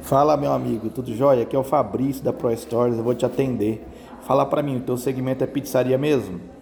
Fala, meu amigo, tudo jóia? Aqui é o Fabrício da Pro Stories, eu vou te atender. Fala pra mim, o teu segmento é pizzaria mesmo?